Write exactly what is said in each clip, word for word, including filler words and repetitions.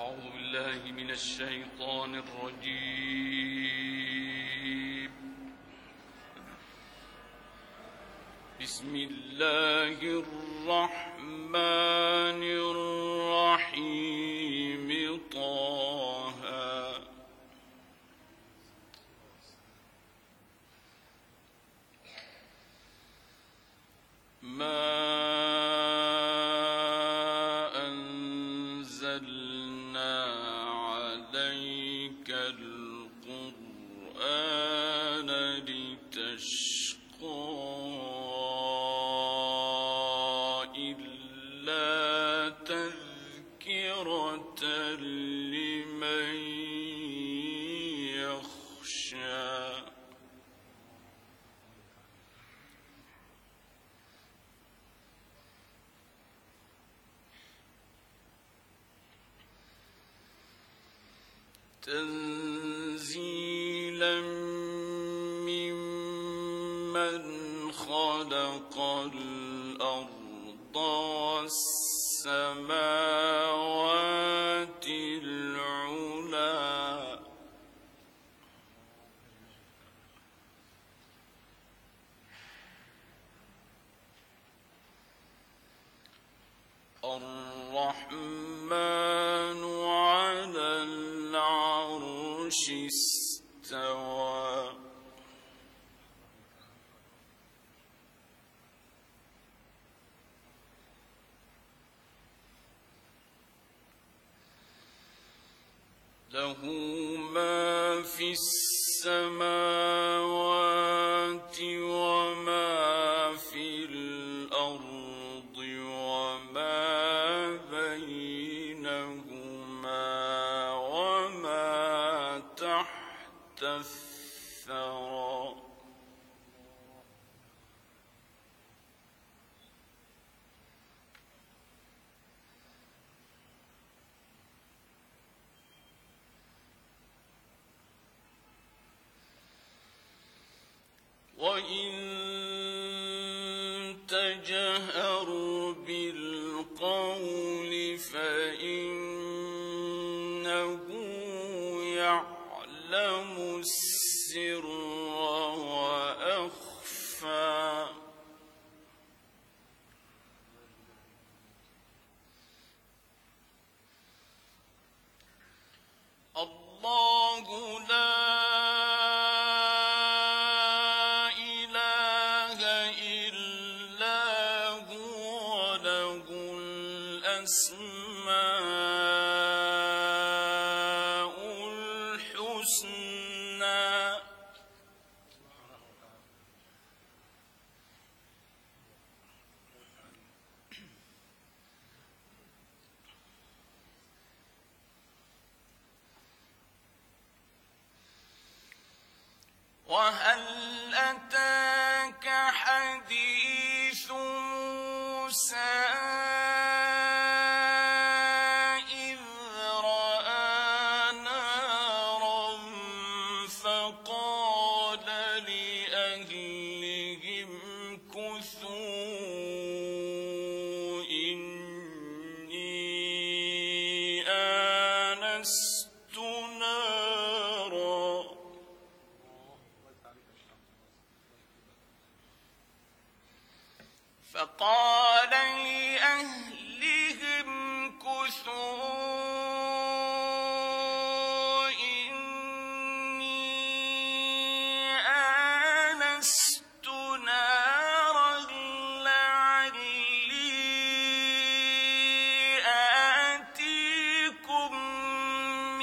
أعوذ بالله من الشيطان الرجيم. بسم الله الرحمن الرحيم. طه ما تنزيلا ممن خلق الأرض والسماوات العلى الرحمن على العرش استوى. له ما في السماوات وما في الأرض وما بينهما وما تحت الثرى. وإن تجهر بالقول فإنه يعلم السر وأخفى. الله لا الأسماء الحسنى. وهل أتاك حديث موسى فقال لأهلهم كثوا إني آنست نارا لعلي آتيكم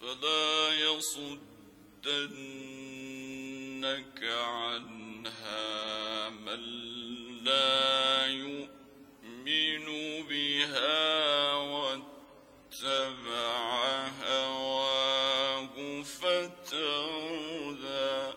فلا يصدنك عنها من لا يؤمن بها واتبع هواه فتردى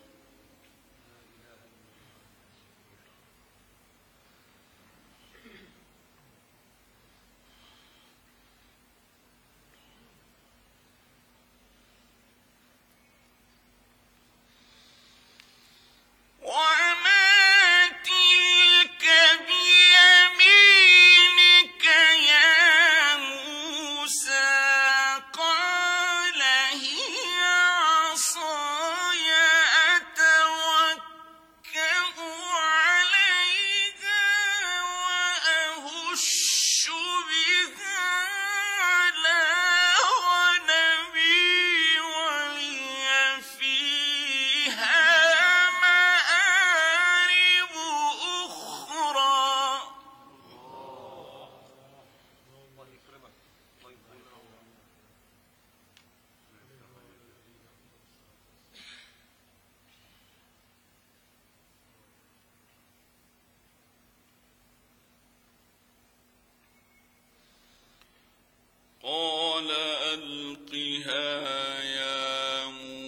قال ألقها يا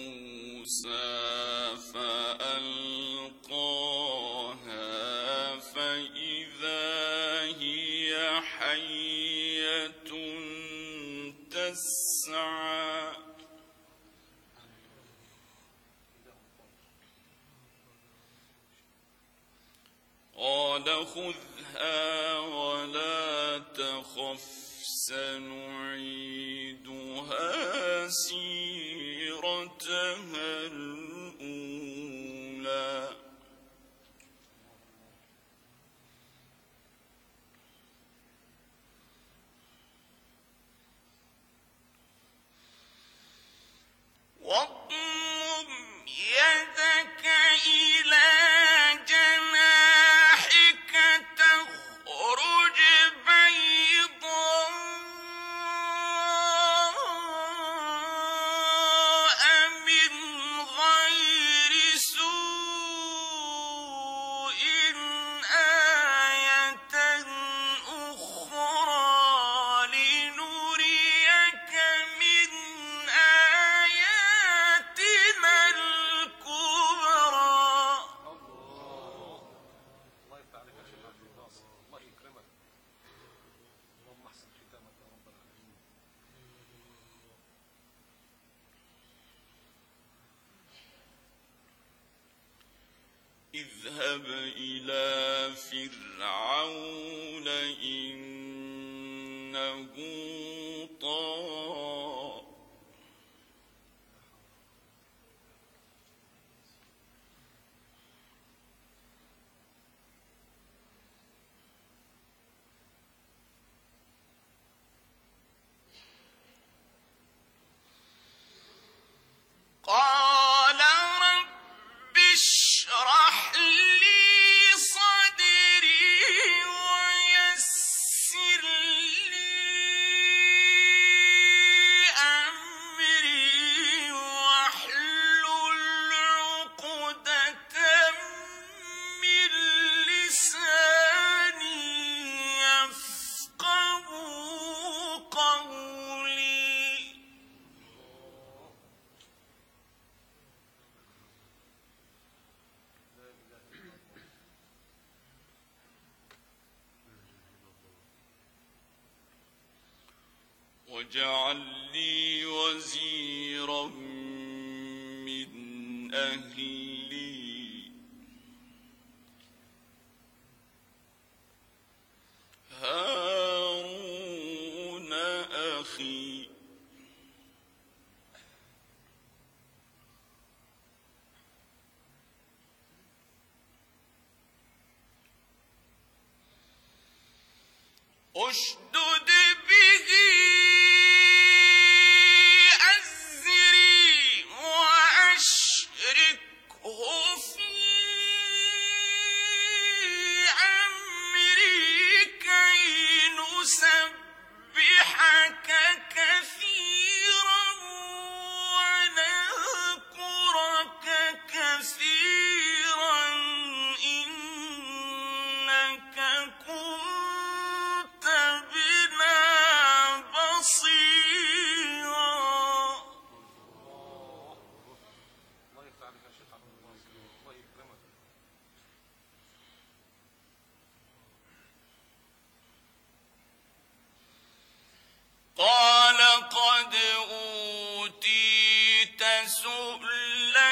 موسى فألقاها فإذا هي حية تسعى قال خذها ولا تخف سنعيدها سيرتها الأولى واضمم يدك إلى جناحك تخرج بيضاء من غير سوء آية أخرى لنريك من آياتنا الكبرى. الله يفتح عليك يا شيخ عبد الناصر، الله يكرمك، اللهم احسن ختامك يا رب العالمين. اذهب إلى فرعون إنه طغى قال رب اشرح لي صدري ويسر لي أمري واحلل عقدة من لساني يفقهوا قولي. واجعل لي وزيرا من أهلي هارون أخي اشدد به أزري وأشركه في أمري كي نسبحك كثيرا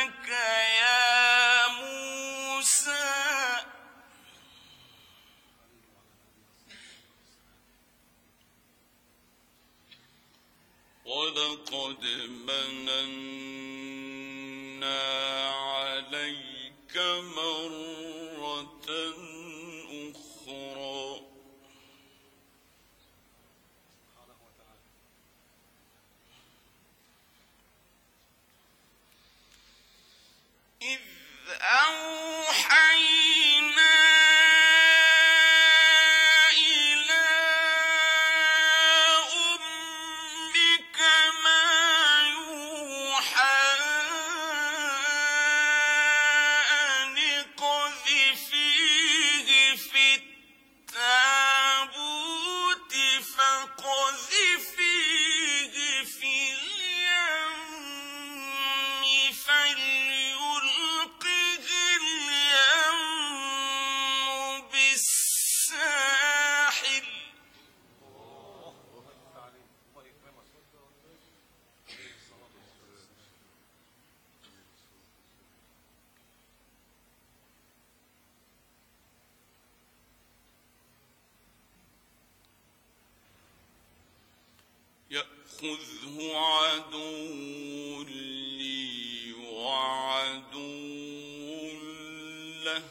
لك يا موسى ولقد مننا عليك مرة أخرى إذ أوحينا إلى أمك ما يوحى أن اقذفيه في التابوت فاقذفيه في اليم فليلقه اليم بالساحل يأخذه عدو لي وعدو له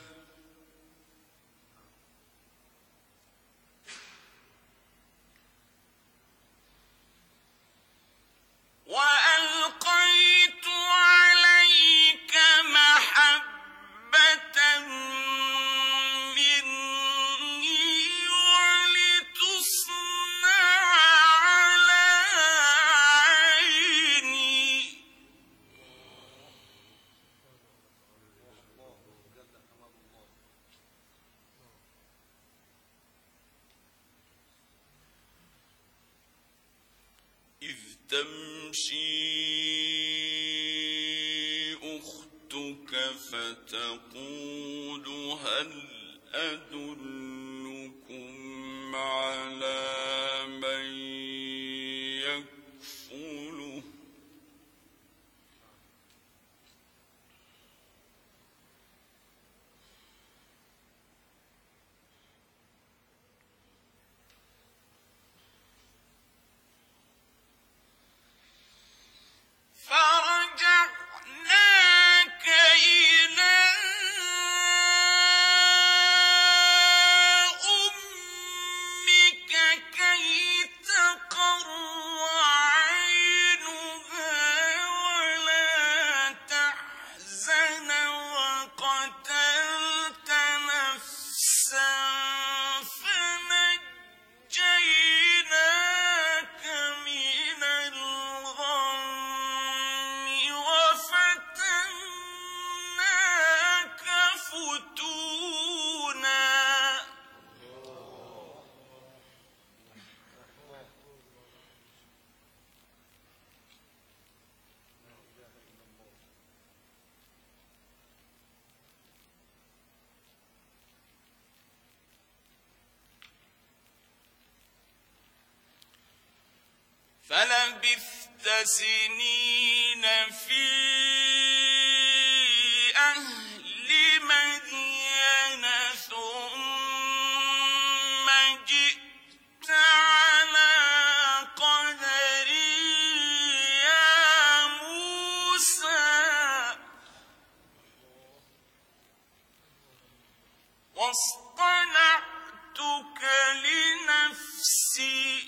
وألقيت عليك محبة مني ولتصنع على عيني إذ تمشي أختك فتقول هل أدلكم على من يكفله فرجعناك إلى أمك كي تقر عينها ولا تحزن وقتلت نفسا فنجيناك من الغم وفتناك فتونا فلبثت سنين في أهل مدين ثم جئت على قدري يا موسى واصطنعتك لنفسي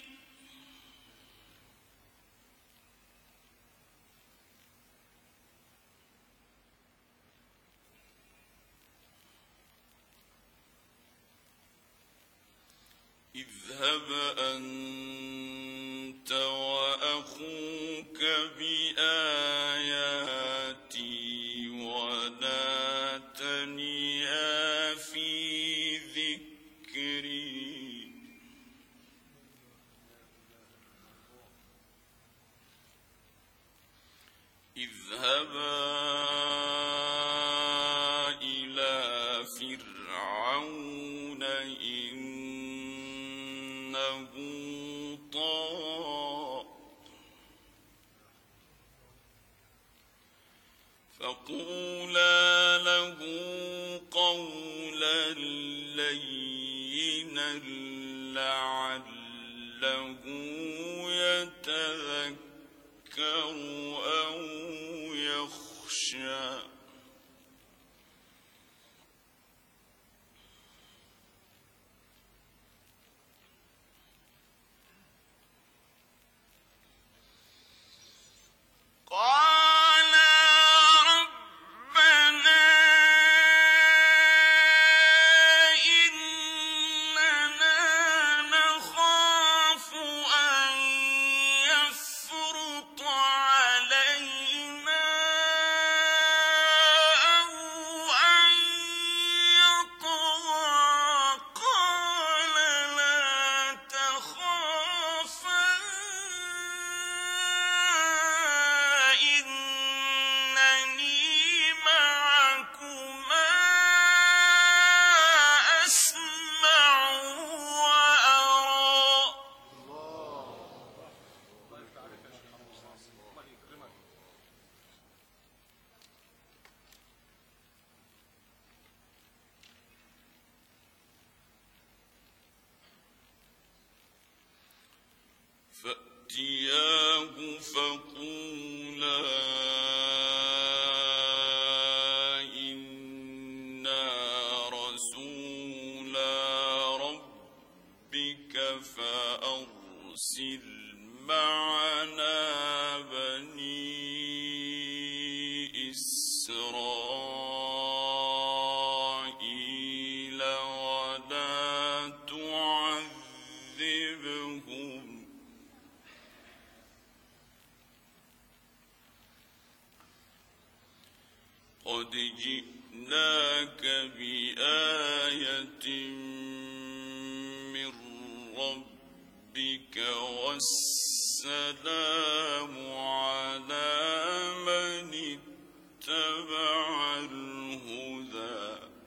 اذهب أنت وأخوك بآياتي ولا تنيا في ذكري اذهبا إلى فرعون إنه طغى فقولا له قولا لينا لعله يتذكر أو يخشى. فأتياه فقولا إنا رسولا ربك فأرسل معنا بني إسرائيل ولا تعذبهم قد جئناك بآية من ربك والسلام على من اتبع الهدى.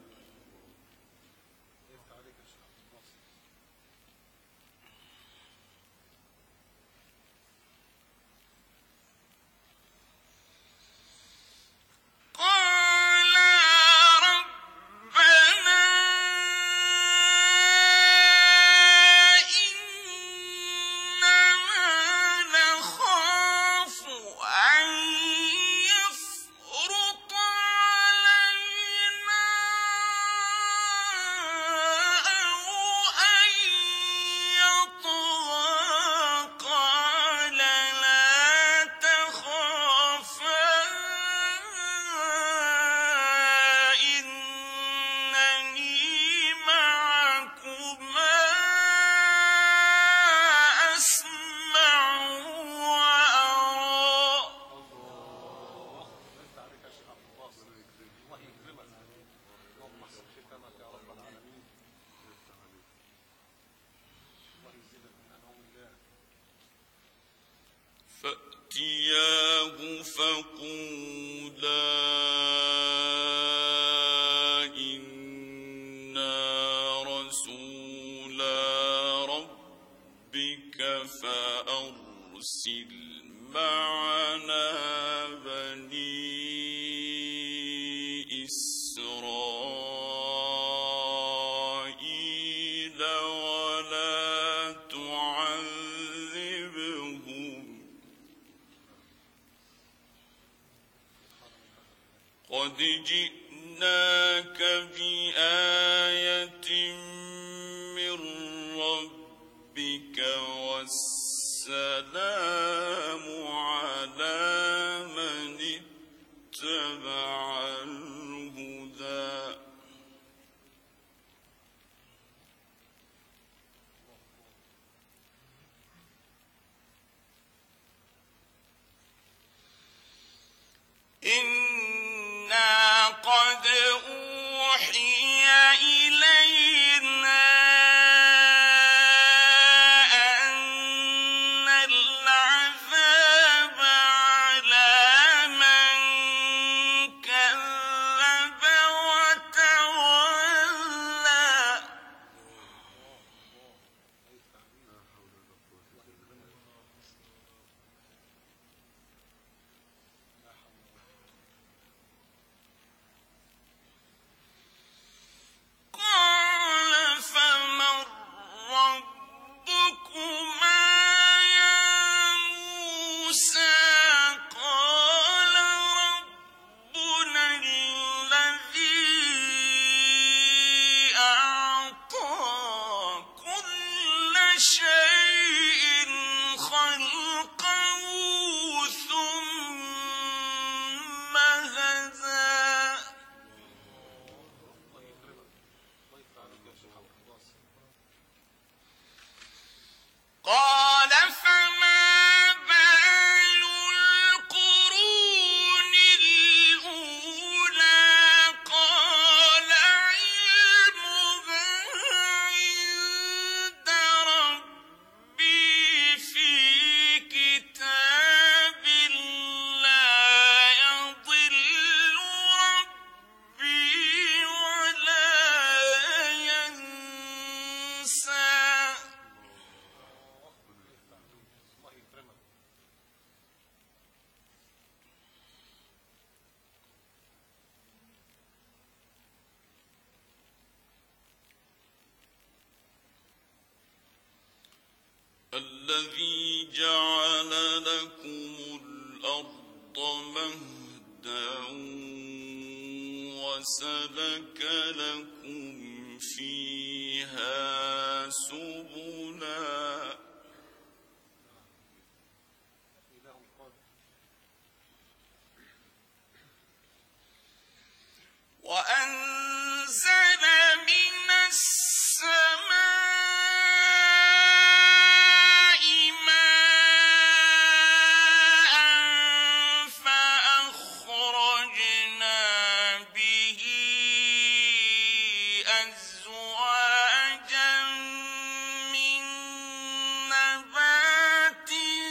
فأتياه فقولا إنا رسولا ربك فأرسل معنا بني إسرائيل ولا تعذبهم قد جئناك بآية من ربك والسلام على من اتبع الهدى. إنا قد أوحي إلينا أن العذاب على من كذب وتولى. الذي جعل لكم الأرض مهدا وسلك لكم فيها سبلا وأنزل من السماء ماء فأخرجنا به أزواجا من نبات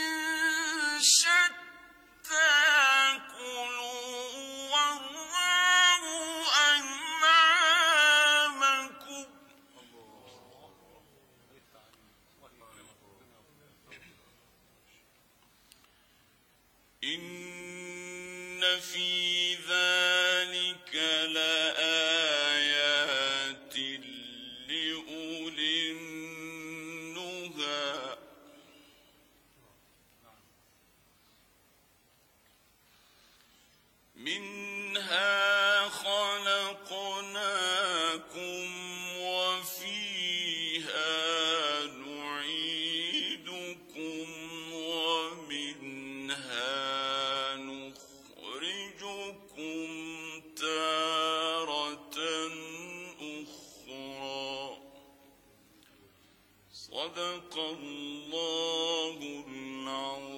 شتى كلوا وارعوا أنعامكم إن في ذلك لآيات لأولي النهى منها خلقناكم وفيها نعيدكم ومنها نخرجكم تارة أخرى صدق الله العظيم.